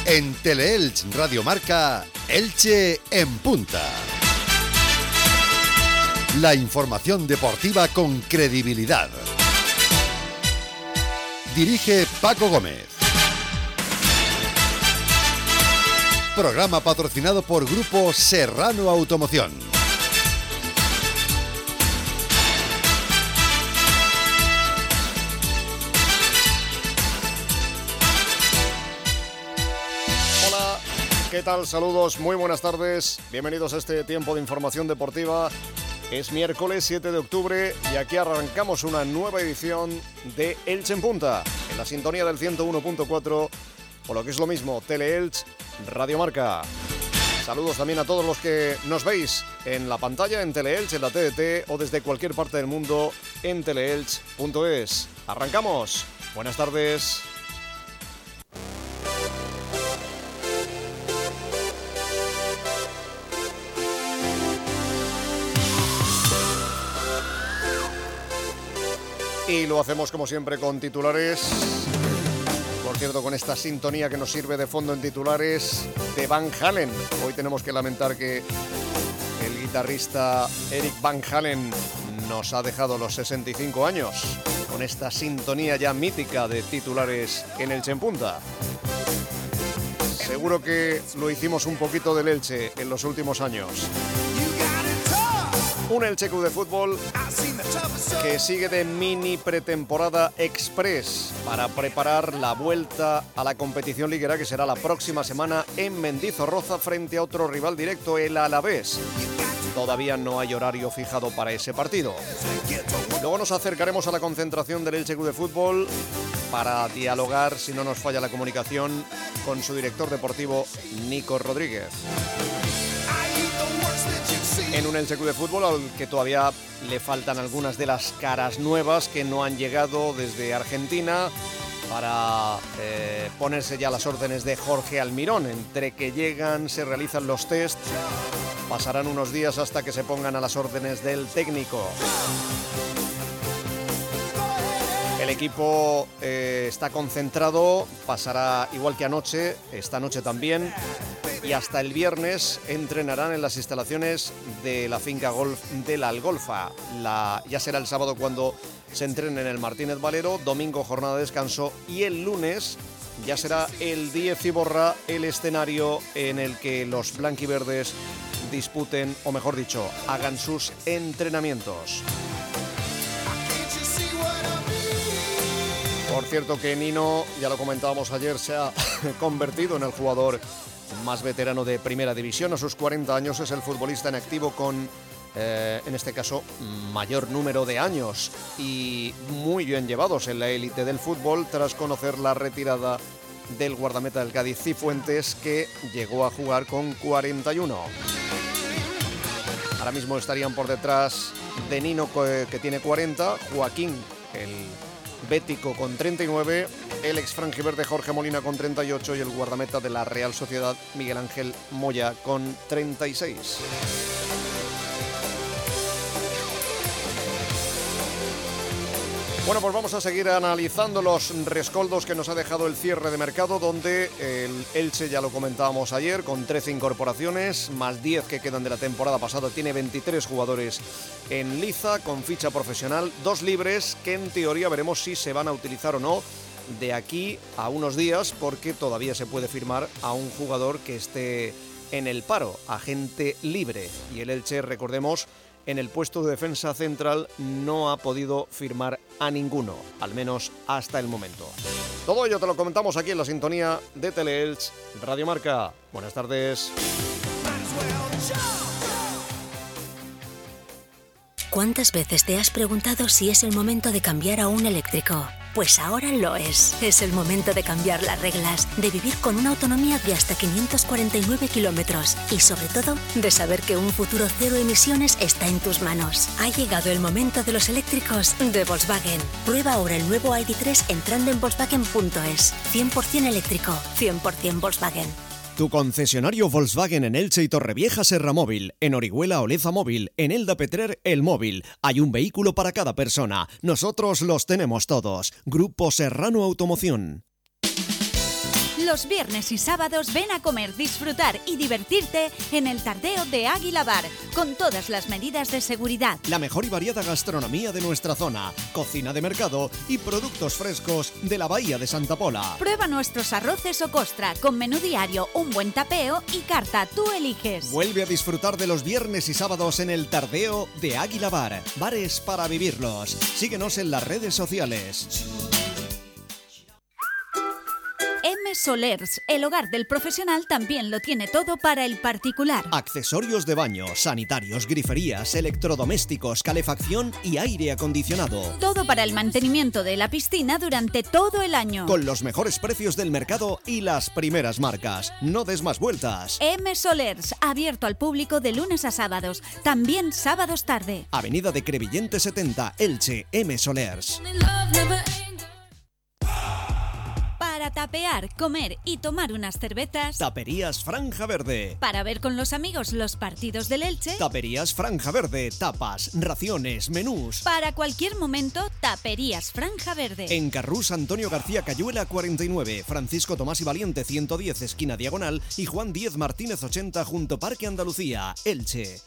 En Teleelch Radio Marca, Elche en punta. La información deportiva con credibilidad. Dirige Paco Gómez. Programa patrocinado por Grupo Serrano Automoción. Hola, ¿qué tal? Saludos, muy buenas tardes. Bienvenidos a este tiempo de información deportiva. Es miércoles 7 de octubre y aquí arrancamos una nueva edición de Elche en Punta, en la sintonía del 101.4, o lo que es lo mismo, Teleelch Radio Marca. Saludos también a todos los que nos veis en la pantalla, en Teleelch, en la TDT o desde cualquier parte del mundo en teleelch.es. Arrancamos. Buenas tardes. Y lo hacemos como siempre con titulares. Por cierto, con esta sintonía que nos sirve de fondo en titulares de Van Halen. Hoy tenemos que lamentar que el guitarrista Eric Van Halen nos ha dejado los 65 años. Con esta sintonía ya mítica de titulares en Elche en Punta. Seguro que lo hicimos un poquito del Elche en los últimos años. Un Elche Club de Fútbol que sigue de mini pretemporada express para preparar la vuelta a la competición liguera, que será la próxima semana en Mendizorroza frente a otro rival directo, el Alavés. Todavía no hay horario fijado para ese partido. Luego nos acercaremos a la concentración del Elche Club de Fútbol para dialogar, si no nos falla la comunicación, con su director deportivo, Nico Rodríguez. En un Elche Club de Fútbol al que todavía le faltan algunas de las caras nuevas que no han llegado desde Argentina para ponerse ya las órdenes de Jorge Almirón. Entre que llegan, se realizan los test, pasarán unos días hasta que se pongan a las órdenes del técnico. El equipo está concentrado, pasará igual que anoche, esta noche también, y hasta el viernes entrenarán en las instalaciones de la finca golf de la Algolfa. Ya será el sábado cuando se entrenen en el Martínez Valero, domingo jornada de descanso y el lunes ya será el 10 Iborra el escenario en el que los blanquiverdes disputen, o mejor dicho, hagan sus entrenamientos. Por cierto que Nino, ya lo comentábamos ayer, se ha convertido en el jugador más veterano de Primera División. A sus 40 años es el futbolista en activo con, en este caso, mayor número de años y muy bien llevados en la élite del fútbol tras conocer la retirada del guardameta del Cádiz, Cifuentes, que llegó a jugar con 41. Ahora mismo estarían por detrás de Nino, que tiene 40, Joaquín, el bético, con 39, el ex franjiverde Jorge Molina con 38 y el guardameta de la Real Sociedad, Miguel Ángel Moya, con 36. Bueno, pues vamos a seguir analizando los rescoldos que nos ha dejado el cierre de mercado, donde el Elche, ya lo comentábamos ayer, con 13 incorporaciones, más 10 que quedan de la temporada pasada, tiene 23 jugadores en liza, con ficha profesional, 2 libres, que en teoría veremos si se van a utilizar o no de aquí a unos días, porque todavía se puede firmar a un jugador que esté en el paro, agente libre. Y el Elche, recordemos, en el puesto de defensa central no ha podido firmar a ninguno, al menos hasta el momento. Todo ello te lo comentamos aquí en la sintonía de Teleelch Radio Marca. Buenas tardes. ¿Cuántas veces te has preguntado si es el momento de cambiar a un eléctrico? Pues ahora lo es. Es el momento de cambiar las reglas, de vivir con una autonomía de hasta 549 kilómetros y, sobre todo, de saber que un futuro cero emisiones está en tus manos. Ha llegado el momento de los eléctricos de Volkswagen. Prueba ahora el nuevo ID.3 entrando en Volkswagen.es. 100% eléctrico, 100% Volkswagen. Tu concesionario Volkswagen en Elche y Torrevieja Serra Móvil, en Orihuela Oleza Móvil, en Elda Petrer El Móvil. Hay un vehículo para cada persona. Nosotros los tenemos todos. Grupo Serrano Automoción. Los viernes y sábados ven a comer, disfrutar y divertirte en el Tardeo de Águila Bar, con todas las medidas de seguridad. La mejor y variada gastronomía de nuestra zona, cocina de mercado y productos frescos de la Bahía de Santa Pola. Prueba nuestros arroces o costra, con menú diario, un buen tapeo y carta, tú eliges. Vuelve a disfrutar de los viernes y sábados en el Tardeo de Águila Bar. Bares para vivirlos. Síguenos en las redes sociales. M Solers, el hogar del profesional, también lo tiene todo para el particular. Accesorios de baño, sanitarios, griferías, electrodomésticos, calefacción y aire acondicionado. Todo para el mantenimiento de la piscina durante todo el año. Con los mejores precios del mercado y las primeras marcas. No des más vueltas. M Solers, abierto al público de lunes a sábados, también sábados tarde. Avenida de Crevillente 70, Elche, M Solers. Para tapear, comer y tomar unas cervezas. Taperías Franja Verde. Para ver con los amigos los partidos del Elche. Taperías Franja Verde. Tapas, raciones, menús. Para cualquier momento, Taperías Franja Verde. En Carrús Antonio García Cayuela 49, Francisco Tomás y Valiente 110 esquina diagonal y Juan 10 Martínez 80 junto Parque Andalucía, Elche.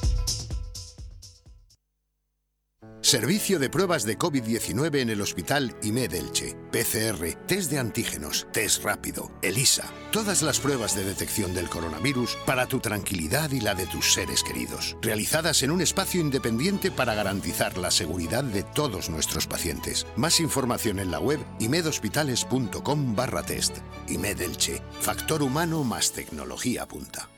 Servicio de pruebas de COVID-19 en el Hospital IMED Elche. PCR, test de antígenos, test rápido, ELISA. Todas las pruebas de detección del coronavirus para tu tranquilidad y la de tus seres queridos. Realizadas en un espacio independiente para garantizar la seguridad de todos nuestros pacientes. Más información en la web imedhospitales.com/test. IMED Elche. Factor humano más tecnología punta.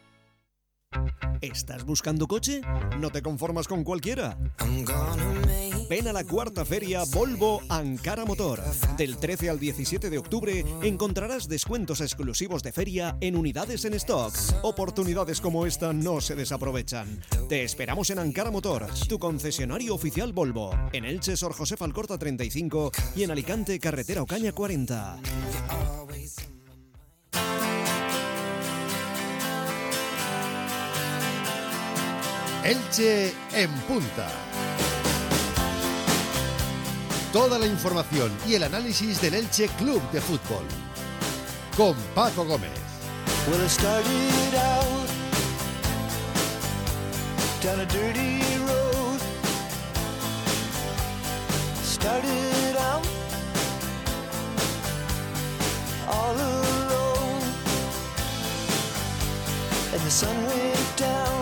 ¿Estás buscando coche? ¿No te conformas con cualquiera? Ven a la cuarta feria Volvo Ankara Motor. Del 13 al 17 de octubre encontrarás descuentos exclusivos de feria en unidades en stock. Oportunidades como esta no se desaprovechan. Te esperamos en Ankara Motor, tu concesionario oficial Volvo. En Elche, Sor José Alcorta 35 y en Alicante, Carretera Ocaña 40. Elche en punta. Toda la información y el análisis del Elche Club de Fútbol. Con Paco Gómez. Well, I started out down a dirty road. Started out all alone, and the sun went down.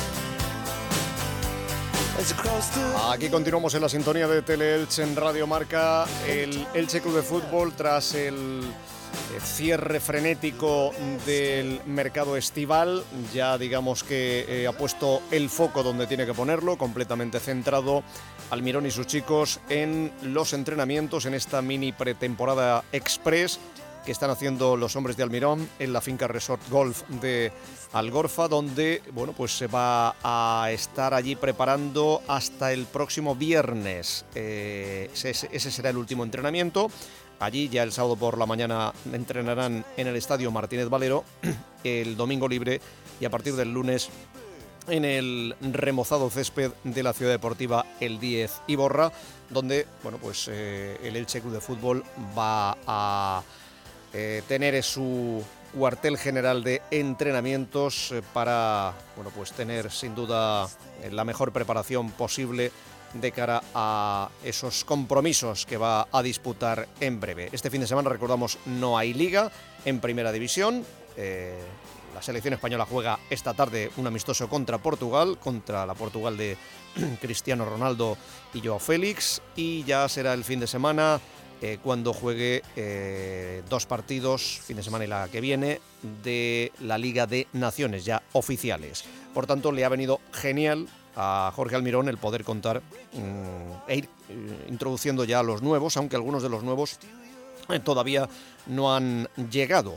Aquí continuamos en la sintonía de Tele-Elche en Radio Marca. El Elche Club de Fútbol, tras el cierre frenético del mercado estival, ya digamos que ha puesto el foco donde tiene que ponerlo, completamente centrado Almirón y sus chicos en los entrenamientos, en esta mini pretemporada express que están haciendo los hombres de Almirón en la finca Resort Golf de Algorfa, donde bueno, pues se va a estar allí preparando hasta el próximo viernes. Ese será el último entrenamiento. Allí ya el sábado por la mañana entrenarán en el Estadio Martínez Valero, el domingo libre y a partir del lunes en el remozado césped de la Ciudad Deportiva El 10 Iborra, donde bueno, pues el Elche Club de Fútbol va a tener su cuartel general de entrenamientos para bueno, pues tener sin duda la mejor preparación posible de cara a esos compromisos que va a disputar en breve. Este fin de semana, recordamos, no hay liga en Primera División. La selección española juega esta tarde un amistoso contra Portugal, contra la Portugal de Cristiano Ronaldo y Joao Félix, y ya será el fin de semana cuando juegue dos partidos, fin de semana y la que viene, de la Liga de Naciones, ya oficiales. Por tanto, le ha venido genial a Jorge Almirón el poder contar e ir introduciendo ya a los nuevos, aunque algunos de los nuevos todavía no han llegado.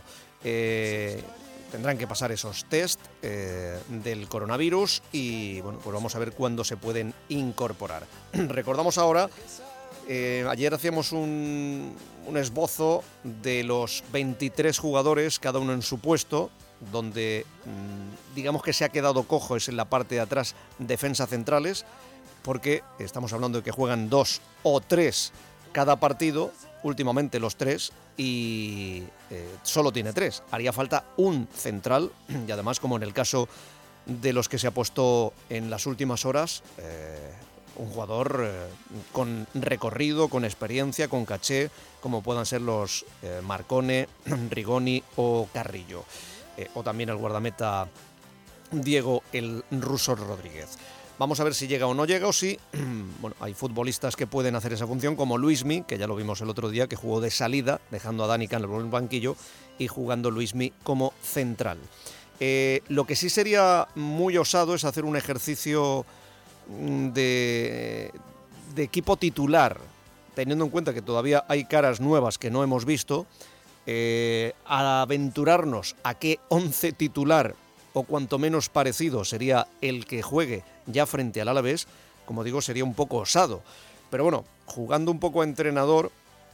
Tendrán que pasar esos test del coronavirus y bueno, pues vamos a ver cuándo se pueden incorporar. Recordamos ahora, ayer hacíamos un esbozo de los 23 jugadores, cada uno en su puesto, donde digamos que se ha quedado cojo es en la parte de atrás, defensa centrales, porque estamos hablando de que juegan 2 o 3 cada partido, últimamente los 3, y solo tiene 3. Haría falta un central y además, como en el caso de los que se ha puesto en las últimas horas, un jugador con recorrido, con experiencia, con caché, como puedan ser los Marcone, Rigoni o Carrillo. O también el guardameta Diego el Ruso Rodríguez. Vamos a ver si llega o no llega, o si bueno, hay futbolistas que pueden hacer esa función, como Luismi, que ya lo vimos el otro día, que jugó de salida, dejando a Dani Candelo en el banquillo y jugando Luismi como central. Lo que sí sería muy osado es hacer un ejercicio de equipo titular, teniendo en cuenta que todavía hay caras nuevas que no hemos visto, a aventurarnos a qué 11 titular o cuanto menos parecido sería el que juegue ya frente al Alavés, como digo, sería un poco osado. Pero bueno, jugando un poco a entrenador,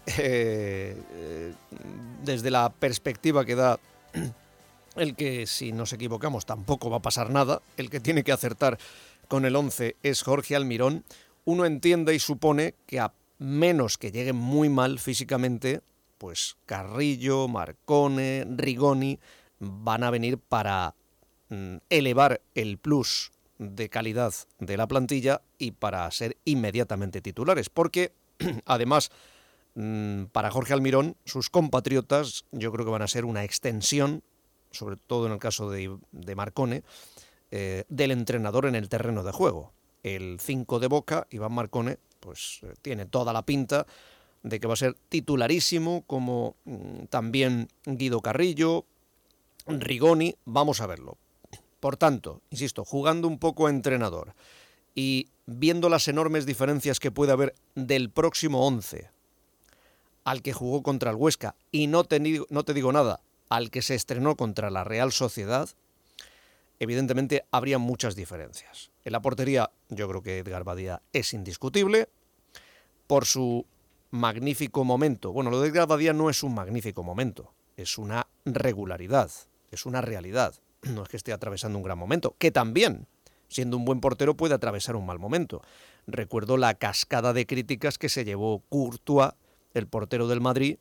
desde la perspectiva que da el que, si nos equivocamos, tampoco va a pasar nada, el que tiene que acertar con el 11 es Jorge Almirón, uno entiende y supone que a menos que lleguen muy mal físicamente, pues Carrillo, Marcone, Rigoni van a venir para elevar el plus de calidad de la plantilla y para ser inmediatamente titulares, porque además para Jorge Almirón sus compatriotas yo creo que van a ser una extensión, sobre todo en el caso de Marcone, del entrenador en el terreno de juego. El 5 de Boca, Iván Marcone, pues tiene toda la pinta de que va a ser titularísimo, como también Guido Carrillo, Rigoni, vamos a verlo. Por tanto, insisto, jugando un poco a entrenador y viendo las enormes diferencias que puede haber del próximo 11 al que jugó contra el Huesca, y no te digo nada, al que se estrenó contra la Real Sociedad, evidentemente habría muchas diferencias. En la portería yo creo que Edgar Badía es indiscutible por su magnífico momento. Bueno, lo de Edgar Badía no es un magnífico momento, es una regularidad, es una realidad. No es que esté atravesando un gran momento, que también, siendo un buen portero, puede atravesar un mal momento. Recuerdo la cascada de críticas que se llevó Courtois, el portero del Madrid,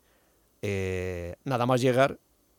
nada más llegar,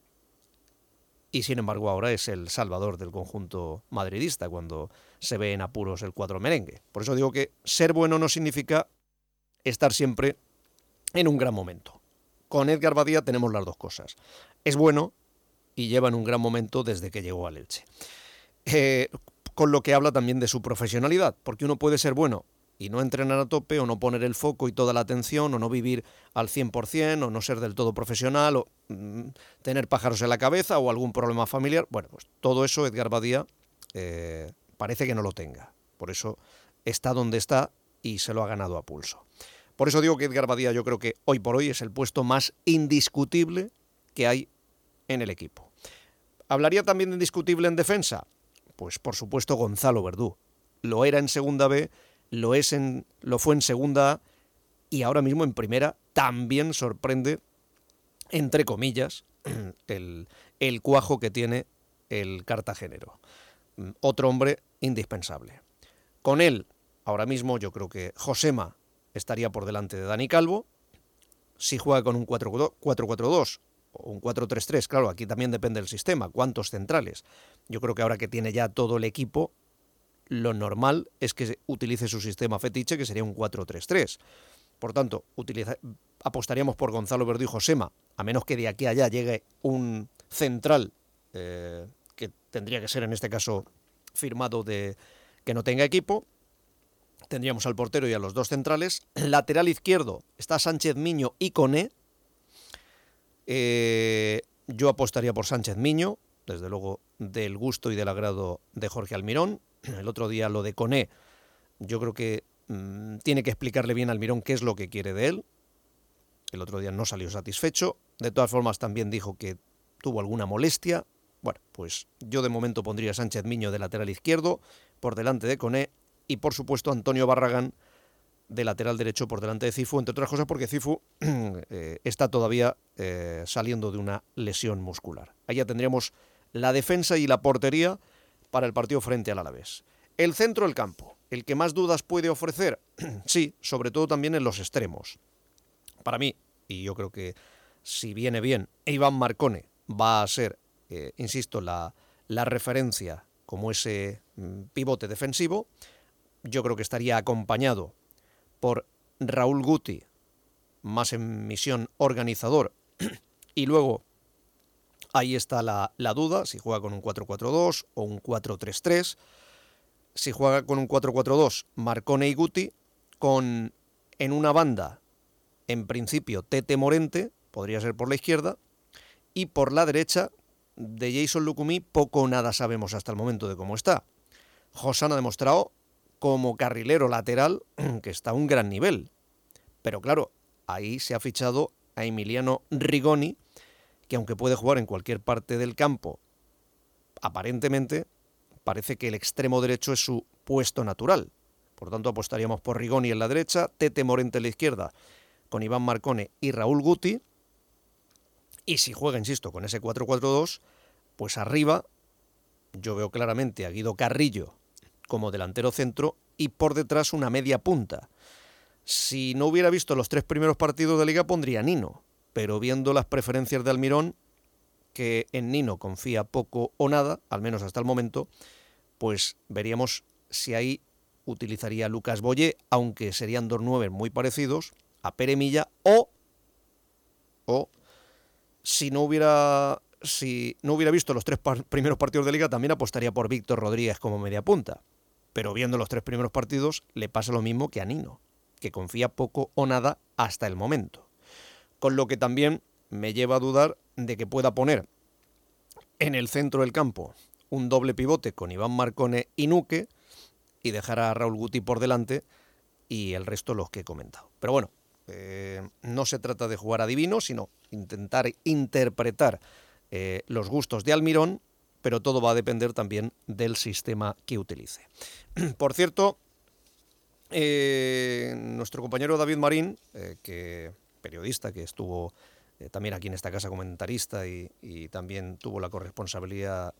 y sin embargo ahora es el salvador del conjunto madridista cuando se ve en apuros el cuadro merengue. Por eso digo que ser bueno no significa estar siempre en un gran momento. Con Edgar Badía tenemos las dos cosas. Es bueno y lleva en un gran momento desde que llegó al Elche. Con lo que habla también de su profesionalidad, porque uno puede ser bueno y no entrenar a tope, o no poner el foco y toda la atención, o no vivir al 100%, o no ser del todo profesional, o tener pájaros en la cabeza, o algún problema familiar. Bueno, pues todo eso Edgar Badía parece que no lo tenga. Por eso está donde está y se lo ha ganado a pulso. Por eso digo que Edgar Badía yo creo que hoy por hoy es el puesto más indiscutible que hay en el equipo. ¿Hablaría también de indiscutible en defensa? Pues por supuesto Gonzalo Verdú. Lo era en segunda B, lo fue en segunda A, y ahora mismo en primera también sorprende, entre comillas, el cuajo que tiene el cartagenero. Otro hombre indispensable. Con él, ahora mismo yo creo que Josema estaría por delante de Dani Calvo. Si juega con un 4-4-2 o un 4-3-3, claro, aquí también depende del sistema, cuántos centrales. Yo creo que ahora que tiene ya todo el equipo, lo normal es que utilice su sistema fetiche, que sería un 4-3-3. Por tanto, apostaríamos por Gonzalo Verdú y Josema, a menos que de aquí a allá llegue un central, que tendría que ser en este caso firmado de que no tenga equipo. Tendríamos al portero y a los dos centrales. Lateral izquierdo está Sánchez Miño y Koné. Yo apostaría por Sánchez Miño, desde luego del gusto y del agrado de Jorge Almirón. El otro día lo de Koné, yo creo que tiene que explicarle bien a Almirón qué es lo que quiere de él. El otro día no salió satisfecho. De todas formas también dijo que tuvo alguna molestia. Bueno, pues yo de momento pondría a Sánchez Miño de lateral izquierdo por delante de Koné, y por supuesto Antonio Barragán de lateral derecho por delante de Cifu, entre otras cosas porque Cifu está todavía saliendo de una lesión muscular. Allá tendríamos la defensa y la portería para el partido frente al Alavés. El centro del campo, el que más dudas puede ofrecer, sí, sobre todo también en los extremos. Para mí, y yo creo que si viene bien, Iván Marcone va a ser, insisto, la referencia como ese pivote defensivo. Yo creo que estaría acompañado por Raúl Guti, más en misión organizador, y luego ahí está la duda, si juega con un 4-4-2 o un 4-3-3. Si juega con un 4-4-2, Marcone y Guti, en una banda, en principio, Tete Morente, podría ser por la izquierda, y por la derecha, de Jason Lucumí, poco o nada sabemos hasta el momento de cómo está. Josán ha demostrado, como carrilero lateral, que está a un gran nivel. Pero claro, ahí se ha fichado a Emiliano Rigoni, que aunque puede jugar en cualquier parte del campo, aparentemente parece que el extremo derecho es su puesto natural. Por tanto, apostaríamos por Rigoni en la derecha, Tete Morente en la izquierda, con Iván Marcone y Raúl Guti. Y si juega, insisto, con ese 4-4-2, pues arriba yo veo claramente a Guido Carrillo como delantero centro y por detrás una media punta. Si no hubiera visto los 3 primeros partidos de Liga, pondría a Nino, pero viendo las preferencias de Almirón, que en Nino confía poco o nada, al menos hasta el momento, pues veríamos si ahí utilizaría a Lucas Boyé, aunque serían 2 9 muy parecidos, a Pere Milla, o si no hubiera visto los 3 primeros partidos de Liga, también apostaría por Víctor Rodríguez como media punta. Pero viendo los 3 primeros partidos, le pasa lo mismo que a Nino, que confía poco o nada hasta el momento. Con lo que también me lleva a dudar de que pueda poner en el centro del campo un doble pivote con Iván Marcone y Nuque y dejar a Raúl Guti por delante y el resto los que he comentado. Pero bueno, no se trata de jugar adivino, sino intentar interpretar los gustos de Almirón, pero todo va a depender también del sistema que utilice. Por cierto, nuestro compañero David Marín, periodista que estuvo también aquí en esta casa comentarista y también tuvo la corresponsabilidad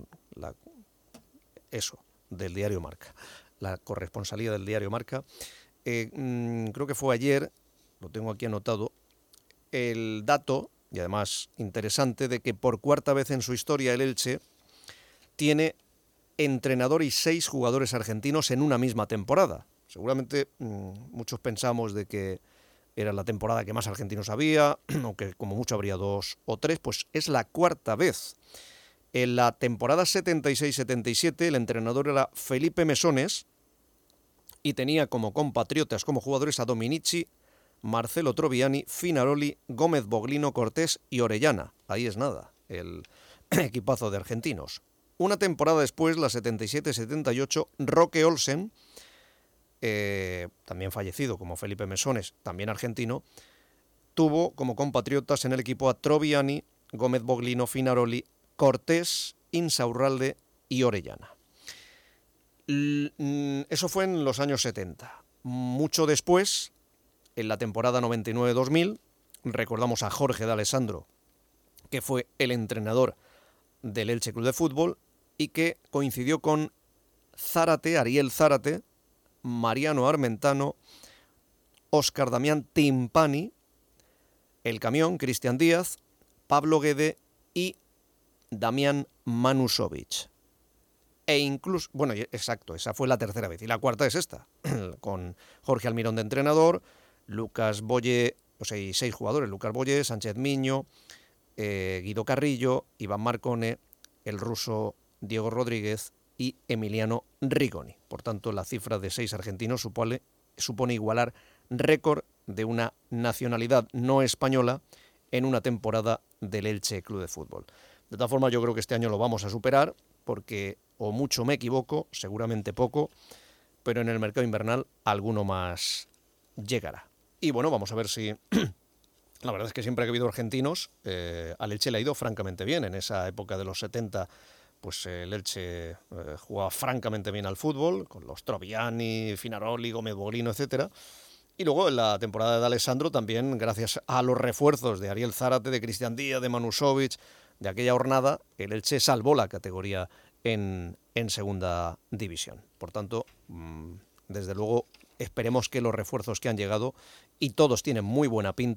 del diario Marca, la corresponsalía del diario Marca, creo que fue ayer, lo tengo aquí anotado, el dato, y además interesante, de que por 4ª vez en su historia el Elche tiene entrenador y 6 jugadores argentinos en una misma temporada. Seguramente muchos pensamos de que era la temporada que más argentinos había, aunque como mucho habría 2 o 3, pues es la 4ª vez. En la temporada 76-77 el entrenador era Felipe Mesones y tenía como compatriotas, como jugadores a Dominici, Marcelo Troviani, Finaroli, Gómez Boglino, Cortés y Orellana. Ahí es nada, el equipazo de argentinos. Una temporada después, la 77-78, Roque Olsen, también fallecido como Felipe Mesones, también argentino, tuvo como compatriotas en el equipo a Troviani, Gómez Boglino, Finaroli, Cortés, Insaurralde y Orellana. Eso fue en los años 70. Mucho después, en la temporada 99-2000, recordamos a Jorge D'Alessandro, que fue el entrenador del Elche Club de Fútbol y que coincidió con Zárate, Ariel Zárate, Mariano Armentano, Óscar Damián Timpani, El Camión, Cristian Díaz, Pablo Guede y Damián Manusovic. E incluso, bueno, exacto, esa fue la 3ª vez. Y la 4ª es esta, con Jorge Almirón de entrenador, Lucas Boyé, o sea, y 6 jugadores, Lucas Boyé, Sánchez Miño, Guido Carrillo, Iván Marcone, el ruso Diego Rodríguez y Emiliano Rigoni. Por tanto, la cifra de 6 argentinos supone igualar récord de una nacionalidad no española en una temporada del Elche Club de Fútbol. De todas formas, yo creo que este año lo vamos a superar, porque o mucho me equivoco, seguramente poco, pero en el mercado invernal alguno más llegará. Y bueno, vamos a ver si... La verdad es que siempre que ha habido argentinos, al Elche le ha ido francamente bien. En esa época de los 70, pues el Elche jugaba francamente bien al fútbol, con los Troviani, Finaroli, Gómez Boglino, etcétera. Y luego en la temporada de Alessandro también, gracias a los refuerzos de Ariel Zárate, de Cristian Díaz, de Manusovic, de aquella jornada, el Elche salvó la categoría en segunda división. Por tanto, desde luego, esperemos que los refuerzos que han llegado, y todos tienen muy buena pinta,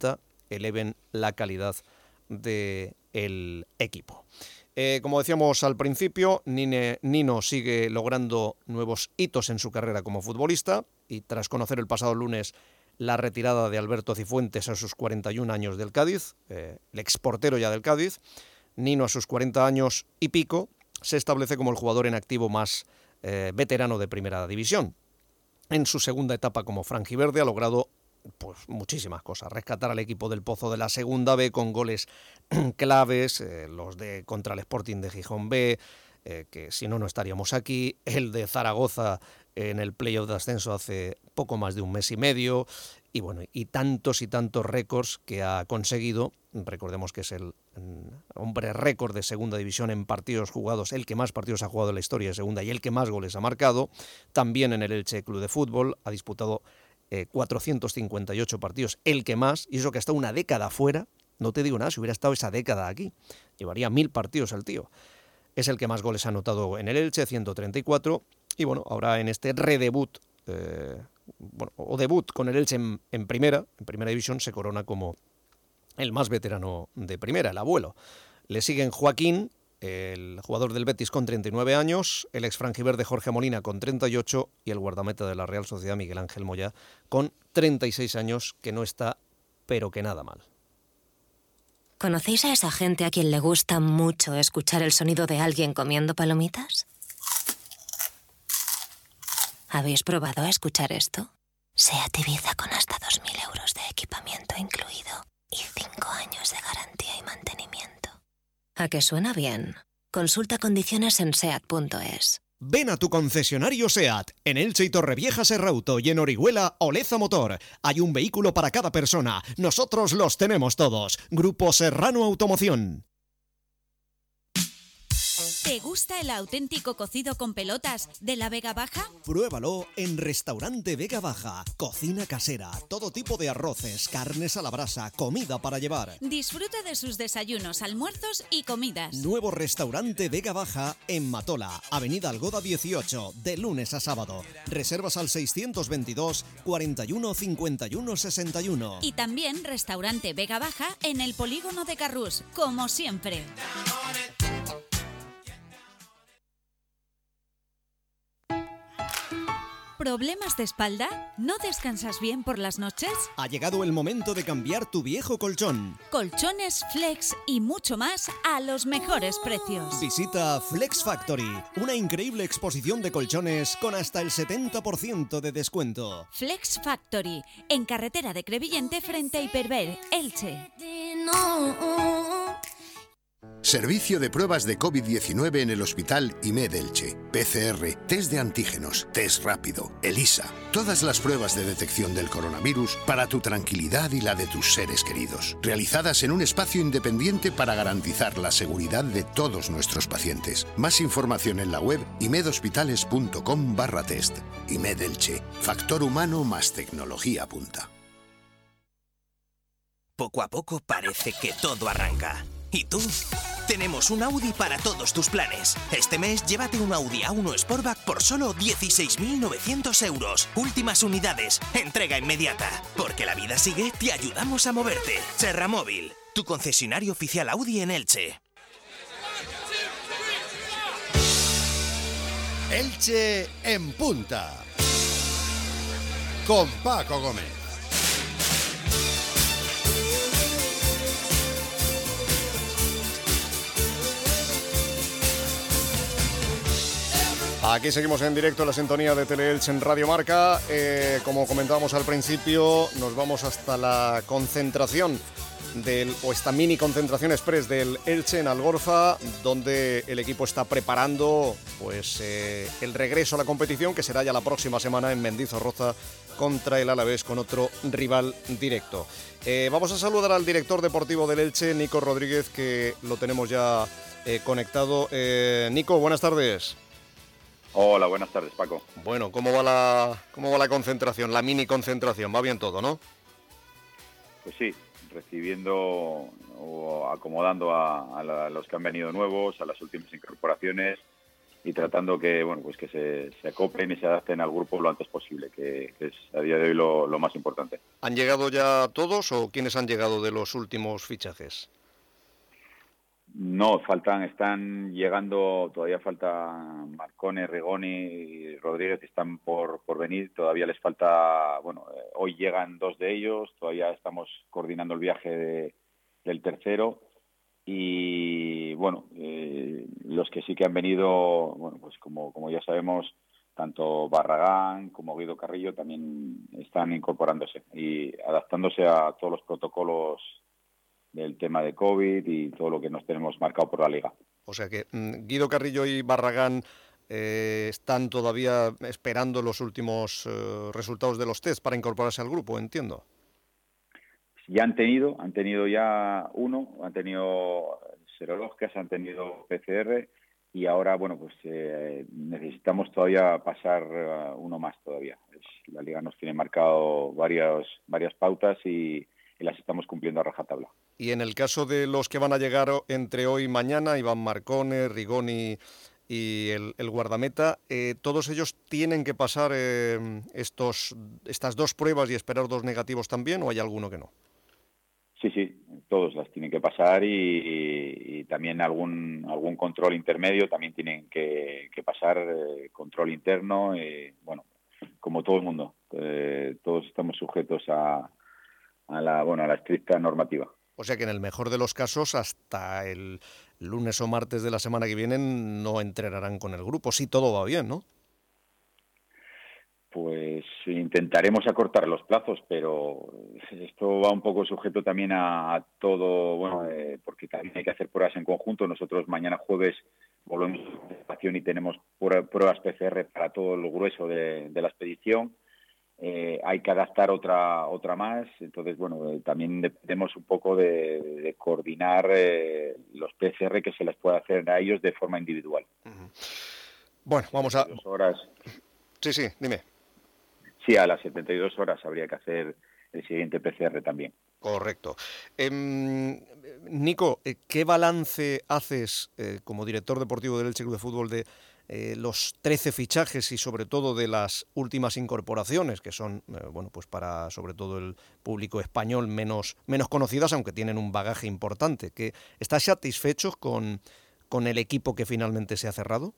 eleven la calidad del equipo. Como decíamos al principio, Nino sigue logrando nuevos hitos en su carrera como futbolista y tras conocer el pasado lunes la retirada de Alberto Cifuentes a sus 41 años del Cádiz, el exportero ya del Cádiz, Nino a sus 40 años y pico se establece como el jugador en activo más veterano de Primera División. En su segunda etapa como franjiverde ha logrado pues muchísimas cosas, rescatar al equipo del Pozo de la Segunda B con goles claves, los de contra el Sporting de Gijón B, que si no, no estaríamos aquí, el de Zaragoza en el playoff de ascenso hace poco más de un mes y medio, y bueno, y tantos récords que ha conseguido. Recordemos que es el hombre récord de Segunda División en partidos jugados, el que más partidos ha jugado en la historia de Segunda y el que más goles ha marcado. También en el Elche Club de Fútbol ha disputado 458 partidos, el que más, y eso que está una década fuera. No te digo nada, si hubiera estado esa década aquí, llevaría 1000 partidos el tío. Es el que más goles ha anotado en el Elche, 134, y bueno, ahora en este redebut, o debut con el Elche en primera división, se corona como el más veterano de primera, el abuelo. Le siguen Joaquín, el jugador del Betis con 39 años, el ex franjiverde Jorge Molina con 38 y el guardameta de la Real Sociedad Miguel Ángel Moya con 36 años, que no está, pero que nada mal. ¿Conocéis a esa gente a quien le gusta mucho escuchar el sonido de alguien comiendo palomitas? ¿Habéis probado a escuchar esto? SEAT Ibiza con hasta 2.000 euros de equipamiento incluido y 5 años de garantía y mantenimiento. ¿A que suena bien? Consulta condiciones en SEAT.es. Ven a tu concesionario SEAT, en Elche y Torrevieja Serrauto, y en Orihuela Oleza Motor. Hay un vehículo para cada persona. Nosotros los tenemos todos. Grupo Serrano Automoción. ¿Te gusta el auténtico cocido con pelotas de la Vega Baja? Pruébalo en Restaurante Vega Baja. Cocina casera, todo tipo de arroces, carnes a la brasa, comida para llevar. Disfruta de sus desayunos, almuerzos y comidas. Nuevo Restaurante Vega Baja en Matola, Avenida Algoda 18, de lunes a sábado. Reservas al 622 41 51 61. Y también Restaurante Vega Baja en el Polígono de Carrús, como siempre. ¿Problemas de espalda? ¿No descansas bien por las noches? Ha llegado el momento de cambiar tu viejo colchón. Colchones, flex y mucho más a los mejores precios. Visita Flex Factory, una increíble exposición de colchones con hasta el 70% de descuento. Flex Factory, en carretera de Crevillente frente a Hiperver, Elche. Servicio de pruebas de COVID-19 en el Hospital IMED Elche. PCR, test de antígenos, test rápido, ELISA. Todas las pruebas de detección del coronavirus para tu tranquilidad y la de tus seres queridos. Realizadas en un espacio independiente para garantizar la seguridad de todos nuestros pacientes. Más información en la web imedhospitales.com/test. IMED Elche. Factor humano más tecnología punta. Poco a poco parece que todo arranca. ¿Y tú? Tenemos un Audi para todos tus planes. Este mes llévate un Audi A1 Sportback por solo 16.900 euros. Últimas unidades, entrega inmediata. Porque la vida sigue, te ayudamos a moverte. Serramóvil, tu concesionario oficial Audi en Elche. Elche en punta. Con Paco Gómez. Aquí seguimos en directo en la sintonía de Teleelche en Radio Marca. Como comentábamos al principio, nos vamos hasta la concentración esta mini concentración express del Elche en Algorfa, donde el equipo está preparando pues el regreso a la competición, que será ya la próxima semana en Mendizorroza contra el Alavés, con otro rival directo. Vamos a saludar al director deportivo del Elche, Nico Rodríguez, que lo tenemos ya conectado. Nico, buenas tardes. Hola, buenas tardes, Paco. Bueno, ¿cómo va la concentración, la mini concentración? ¿Va bien todo, no? Pues sí, recibiendo o acomodando a los que han venido nuevos, a las últimas incorporaciones, tratando que bueno pues que se acoplen y se adapten al grupo lo antes posible, que es a día de hoy lo más importante. ¿Han llegado ya todos o quiénes han llegado de los últimos fichajes? No, están llegando, todavía falta Marcone, Rigoni y Rodríguez, están por venir, todavía les falta, hoy llegan 2 de ellos, todavía estamos coordinando el viaje del tercero y los que sí que han venido, pues como ya sabemos, tanto Barragán como Guido Carrillo también están incorporándose y adaptándose a todos los protocolos del tema de COVID y todo lo que nos tenemos marcado por la Liga. O sea que Guido Carrillo y Barragán están todavía esperando los últimos resultados de los test para incorporarse al grupo, entiendo. Ya han tenido ya uno, han tenido serológicas, han tenido PCR y ahora, necesitamos todavía pasar uno más todavía. La Liga nos tiene marcado varias pautas y las estamos cumpliendo a rajatabla. Y en el caso de los que van a llegar entre hoy y mañana, Iván Marcone, Rigoni y el guardameta, ¿todos ellos tienen que pasar estas 2 pruebas y esperar 2 negativos también o hay alguno que no? Sí, todos las tienen que pasar y también algún control intermedio también tienen que pasar, control interno, como todo el mundo. Todos estamos sujetos a la estricta normativa. O sea que en el mejor de los casos, hasta el lunes o martes de la semana que viene no entrenarán con el grupo, si todo va bien, ¿no? Pues intentaremos acortar los plazos, pero esto va un poco sujeto también a todo, porque también hay que hacer pruebas en conjunto. Nosotros mañana jueves volvemos a la expedición y tenemos pruebas PCR para todo el grueso de la expedición. Hay que adaptar otra más, entonces también dependemos un poco de coordinar los PCR que se les puede hacer a ellos de forma individual. Bueno, vamos a... 72 horas. Sí, dime. Sí, a las 72 horas habría que hacer el siguiente PCR también. Correcto. Nico, ¿qué balance haces como director deportivo del Elche Club de Fútbol de los 13 fichajes y sobre todo de las últimas incorporaciones, que son, pues para sobre todo el público español menos conocidas, aunque tienen un bagaje importante? ¿Estás satisfecho con el equipo que finalmente se ha cerrado?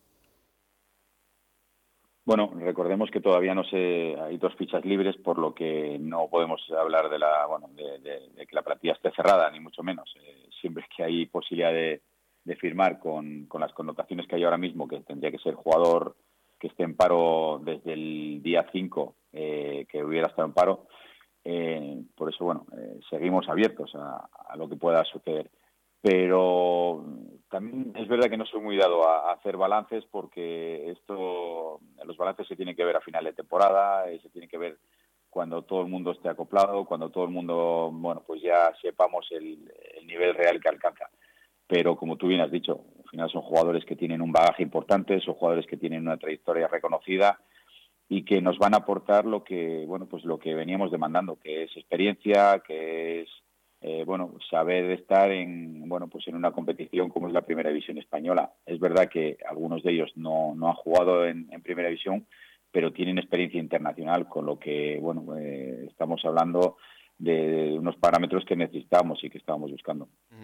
Bueno, recordemos que todavía hay 2 fichas libres, por lo que no podemos hablar de que la plantilla esté cerrada, ni mucho menos. Siempre que hay posibilidad de firmar con las connotaciones que hay ahora mismo, que tendría que ser jugador que esté en paro desde el día 5, que hubiera estado en paro. Por eso, seguimos abiertos a lo que pueda suceder. Pero también es verdad que no soy muy dado a hacer balances, porque los balances se tienen que ver a final de temporada, se tienen que ver cuando todo el mundo esté acoplado, cuando todo el mundo, pues ya sepamos el nivel real que alcanza. Pero como tú bien has dicho, al final son jugadores que tienen un bagaje importante, son jugadores que tienen una trayectoria reconocida y que nos van a aportar lo que veníamos demandando, que es experiencia, que es saber estar en una competición como es la Primera División española. Es verdad que algunos de ellos no han jugado en Primera División, pero tienen experiencia internacional, con lo que estamos hablando de unos parámetros que necesitamos y que estábamos buscando.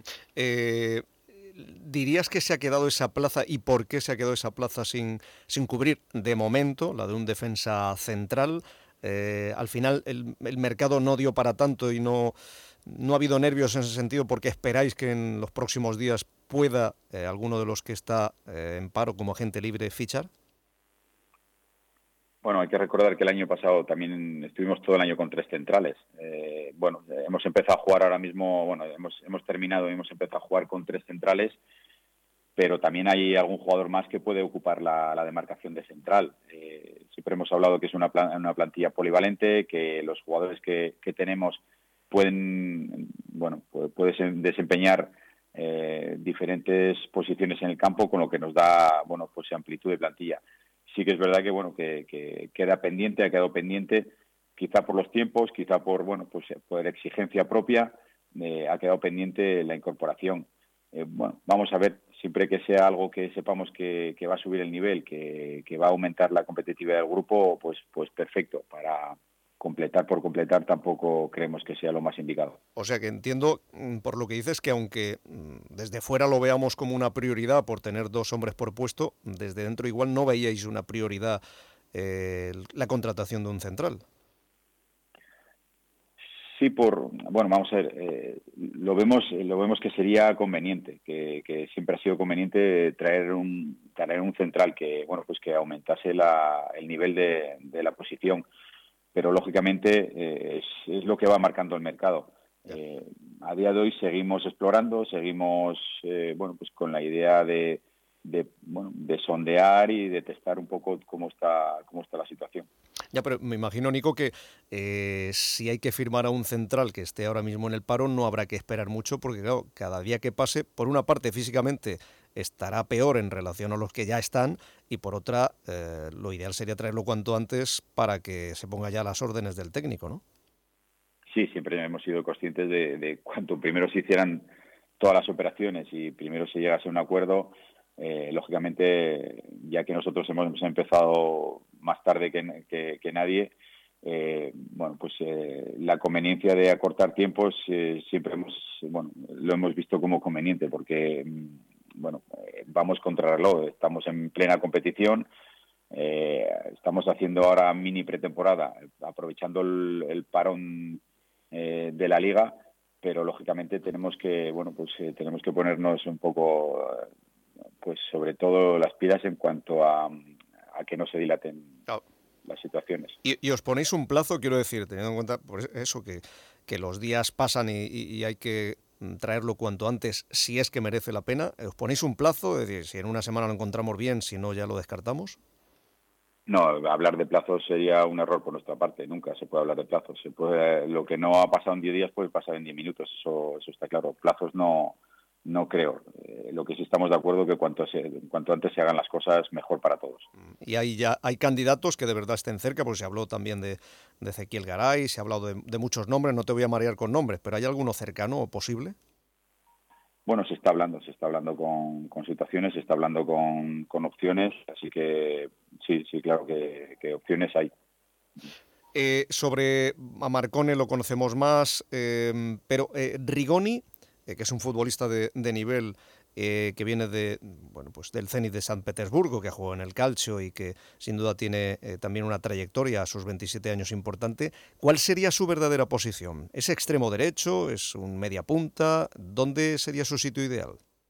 ¿Dirías que se ha quedado esa plaza y por qué se ha quedado esa plaza sin cubrir de momento, la de un defensa central? Al final el mercado no dio para tanto y no ha habido nervios en ese sentido, porque esperáis que en los próximos días pueda alguno de los que está en paro como agente libre fichar. Bueno, hay que recordar que el año pasado también estuvimos todo el año con 3 centrales. Hemos empezado a jugar ahora mismo, hemos terminado y hemos empezado a jugar con 3 centrales, pero también hay algún jugador más que puede ocupar la demarcación de central. Siempre hemos hablado que es una plantilla polivalente, que los jugadores que tenemos pueden desempeñar diferentes posiciones en el campo, con lo que nos da amplitud de plantilla. Sí que es verdad que ha quedado pendiente, quizá por los tiempos, quizá por exigencia propia, ha quedado pendiente la incorporación. bueno, vamos a ver, siempre que sea algo que sepamos que va a subir el nivel, que va a aumentar la competitividad del grupo, pues perfecto. Para completar por completar tampoco creemos que sea lo más indicado. O sea que entiendo, por lo que dices, que aunque desde fuera lo veamos como una prioridad por tener 2 hombres por puesto, desde dentro igual no veíais una prioridad la contratación de un central. Sí, bueno, vamos a ver, lo vemos que sería conveniente, que siempre ha sido conveniente traer un central que, bueno, pues que aumentase el nivel de la posición, pero lógicamente es lo que va marcando el mercado. A día de hoy seguimos explorando, seguimos, bueno, pues con la idea de sondear y de testar un poco cómo está la situación. Ya, pero me imagino, Nico, que si hay que firmar a un central que esté ahora mismo en el paro, no habrá que esperar mucho, porque claro, cada día que pase, por una parte físicamente estará peor en relación a los que ya están, y por otra, lo ideal sería traerlo cuanto antes para que se ponga ya a las órdenes del técnico, ¿no? Sí, siempre hemos sido conscientes de cuanto primero se hicieran todas las operaciones y primero se llegase a un acuerdo, lógicamente, ya que nosotros hemos empezado más tarde que nadie, bueno, pues la conveniencia de acortar tiempos siempre lo hemos visto como conveniente, porque bueno, vamos contra reloj, estamos en plena competición, estamos haciendo ahora mini pretemporada, aprovechando el parón de la liga, pero lógicamente tenemos que ponernos un poco, pues sobre todo las pilas en cuanto a que no se dilaten las situaciones. Y os ponéis un plazo, quiero decir, teniendo en cuenta por eso que los días pasan y hay que traerlo cuanto antes, si es que merece la pena. ¿Os ponéis un plazo? Es decir, si en una semana lo encontramos bien, si no ya lo descartamos. No, hablar de plazos sería un error por nuestra parte. Nunca se puede hablar de plazos. Lo que no ha pasado en 10 días puede pasar en 10 minutos. Eso está claro. Plazos no creo. Lo que sí estamos de acuerdo que cuanto antes se hagan las cosas, mejor para todos. Y hay candidatos que de verdad estén cerca, porque se habló también de Ezequiel Garay, se ha hablado de muchos nombres. No te voy a marear con nombres, pero ¿hay alguno cercano o posible? Bueno, se está hablando con situaciones, se está hablando con opciones, así que sí, claro que opciones hay. Sobre a Marcone lo conocemos más, pero Rigoni, que es un futbolista de nivel que viene pues del Zenit de San Petersburgo, que ha jugado en el Calcio y que sin duda tiene también una trayectoria a sus 27 años importante. ¿Cuál sería su verdadera posición? ¿Es extremo derecho? ¿Es un media punta? ¿Dónde sería su sitio ideal?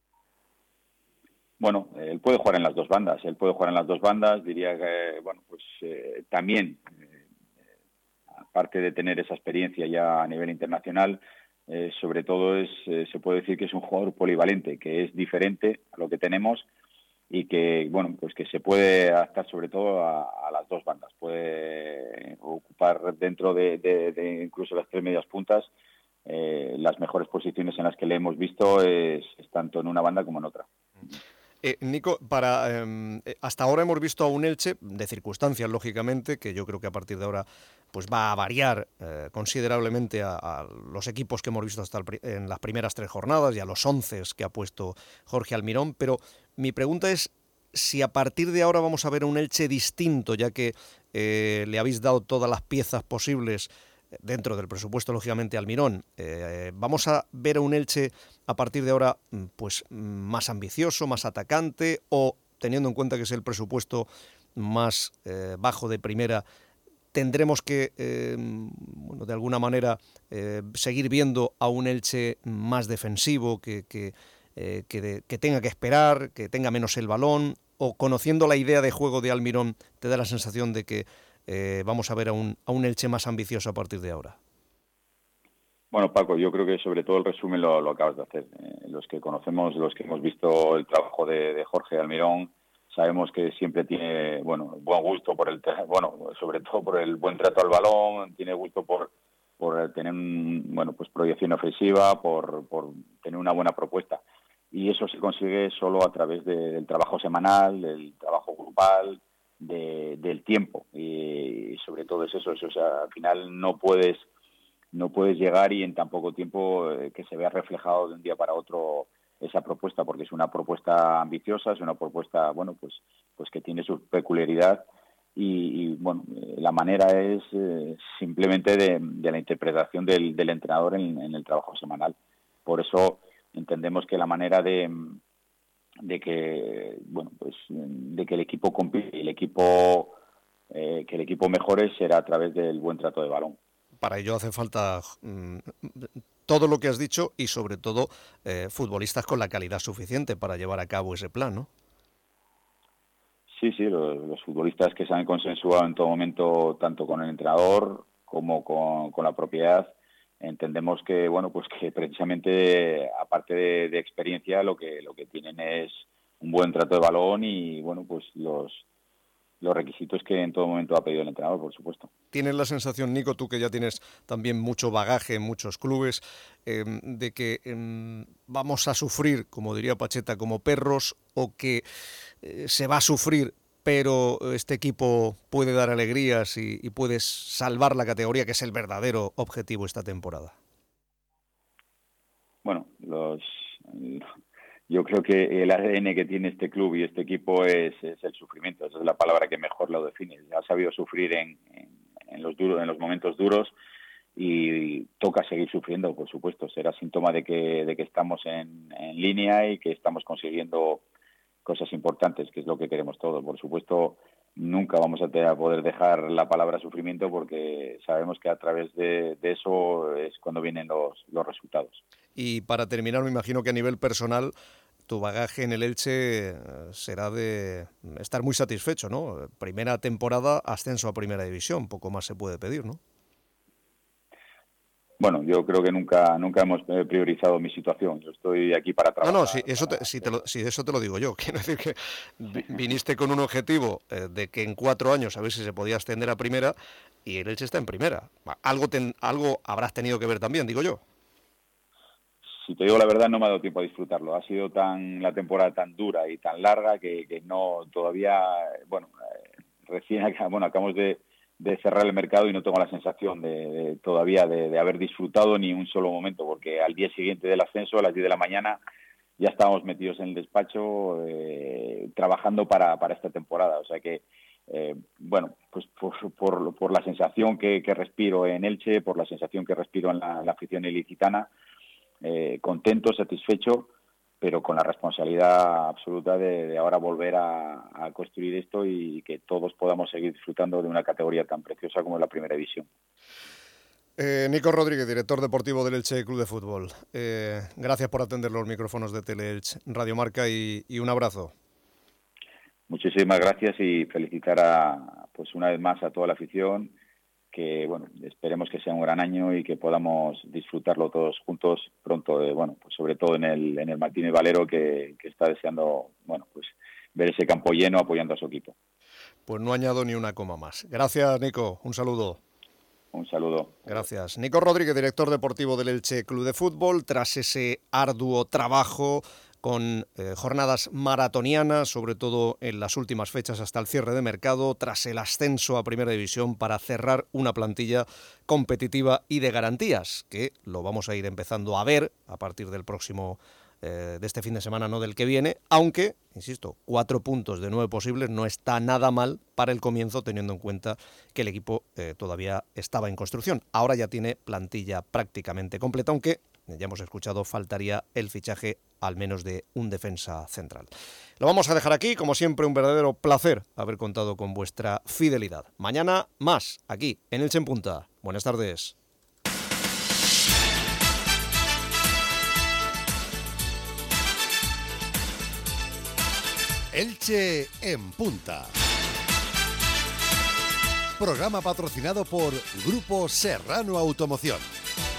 Bueno, él puede jugar en las dos bandas. Diría que, bueno, pues también, aparte de tener esa experiencia ya a nivel internacional, sobre todo se puede decir que es un jugador polivalente, que es diferente a lo que tenemos y que, bueno, pues que se puede adaptar sobre todo a las dos bandas. Puede ocupar dentro de incluso las 3 medias puntas las mejores posiciones en las que le hemos visto es tanto en una banda como en otra. Nico, hasta ahora hemos visto a un Elche de circunstancias, lógicamente, que yo creo que a partir de ahora pues va a variar considerablemente a los equipos que hemos visto en las primeras 3 jornadas y a los 11 que ha puesto Jorge Almirón, pero mi pregunta es si a partir de ahora vamos a ver un Elche distinto, ya que le habéis dado todas las piezas posibles dentro del presupuesto, lógicamente, Almirón. ¿Vamos a ver a un Elche a partir de ahora pues más ambicioso, más atacante, o teniendo en cuenta que es el presupuesto más bajo de primera, tendremos que de alguna manera seguir viendo a un Elche más defensivo, que tenga que esperar, que tenga menos el balón, o conociendo la idea de juego de Almirón te da la sensación de que vamos a ver a un Elche más ambicioso a partir de ahora? Bueno, Paco, yo creo que sobre todo el resumen lo acabas de hacer. Los que conocemos, los que hemos visto el trabajo de Jorge Almirón, sabemos que siempre tiene buen gusto sobre todo por el buen trato al balón, tiene gusto por tener pues proyección ofensiva, por tener una buena propuesta. Y eso se consigue solo a través del trabajo semanal, del trabajo grupal, del tiempo. Y sobre todo es eso. O sea, al final no puedes llegar y en tan poco tiempo que se vea reflejado de un día para otro esa propuesta, porque es una propuesta ambiciosa, es una propuesta, bueno, pues que tiene su peculiaridad y bueno, la manera es simplemente de la interpretación del entrenador en el trabajo semanal. Por eso entendemos que la manera de que, bueno, pues de que el equipo compite y que el equipo mejore será a través del buen trato de balón. Para ello hace falta todo lo que has dicho y sobre todo futbolistas con la calidad suficiente para llevar a cabo ese plan, ¿no? Sí, los futbolistas que se han consensuado en todo momento, tanto con el entrenador como con la propiedad, entendemos que, bueno, pues que precisamente aparte de experiencia lo que tienen es un buen trato de balón y, bueno, pues los requisitos que en todo momento ha pedido el entrenador, por supuesto. ¿Tienes la sensación, Nico, tú que ya tienes también mucho bagaje en muchos clubes, de que vamos a sufrir, como diría Pacheta, como perros, o que se va a sufrir, pero este equipo puede dar alegrías y puede salvar la categoría, que es el verdadero objetivo esta temporada? Bueno, yo creo que el ADN que tiene este club y este equipo es el sufrimiento. Esa es la palabra que mejor lo define. Ha sabido sufrir en los momentos duros y toca seguir sufriendo, por supuesto. Será síntoma de que estamos en línea y que estamos consiguiendo cosas importantes, que es lo que queremos todos. Por supuesto, nunca vamos a poder dejar la palabra sufrimiento porque sabemos que a través de eso es cuando vienen los resultados. Y para terminar, me imagino que a nivel personal tu bagaje en el Elche será de estar muy satisfecho, ¿no? Primera temporada, ascenso a Primera División, poco más se puede pedir, ¿no? Bueno, yo creo que nunca hemos priorizado mi situación. Yo estoy aquí para trabajar. No, sí, eso te lo digo yo. Quiero decir que viniste con un objetivo de que en 4 años a ver si se podía ascender a Primera y el Elche está en Primera. Algo habrás tenido que ver también, digo yo. Si te digo la verdad, no me ha dado tiempo a disfrutarlo. Ha sido la temporada tan dura y tan larga que no todavía, bueno, recién acabamos de cerrar el mercado y no tengo la sensación todavía de haber disfrutado ni un solo momento, porque al día siguiente del ascenso, a las 10 de la mañana, ya estábamos metidos en el despacho trabajando para esta temporada. O sea que, bueno, pues por la sensación que respiro en Elche, por la sensación que respiro en la afición ilicitana, contento, satisfecho, pero con la responsabilidad absoluta de ahora volver a construir esto y que todos podamos seguir disfrutando de una categoría tan preciosa como la Primera División. Nico Rodríguez, director deportivo del Elche Club de Fútbol. Gracias por atender los micrófonos de Teleelch Radio Marca y un abrazo. Muchísimas gracias y felicitar pues una vez más a toda la afición, que bueno, esperemos que sea un gran año y que podamos disfrutarlo todos juntos pronto, bueno, pues sobre todo en el Martínez Valero, que está deseando, bueno, pues ver ese campo lleno apoyando a su equipo. Pues no añado ni una coma más. Gracias, Nico, un saludo. Un saludo. Gracias. Nico Rodríguez, director deportivo del Elche Club de Fútbol, tras ese arduo trabajo con jornadas maratonianas, sobre todo en las últimas fechas hasta el cierre de mercado, tras el ascenso a Primera División para cerrar una plantilla competitiva y de garantías, que lo vamos a ir empezando a ver a partir del próximo, de este fin de semana, no del que viene, aunque, insisto, 4 puntos de 9 posibles no está nada mal para el comienzo, teniendo en cuenta que el equipo todavía estaba en construcción. Ahora ya tiene plantilla prácticamente completa, aunque ya hemos escuchado, faltaría el fichaje al menos de un defensa central. Lo vamos a dejar aquí, como siempre, un verdadero placer haber contado con vuestra fidelidad. Mañana más, aquí, en Elche en Punta. Buenas tardes. Elche en Punta. Programa patrocinado por Grupo Serrano Automoción.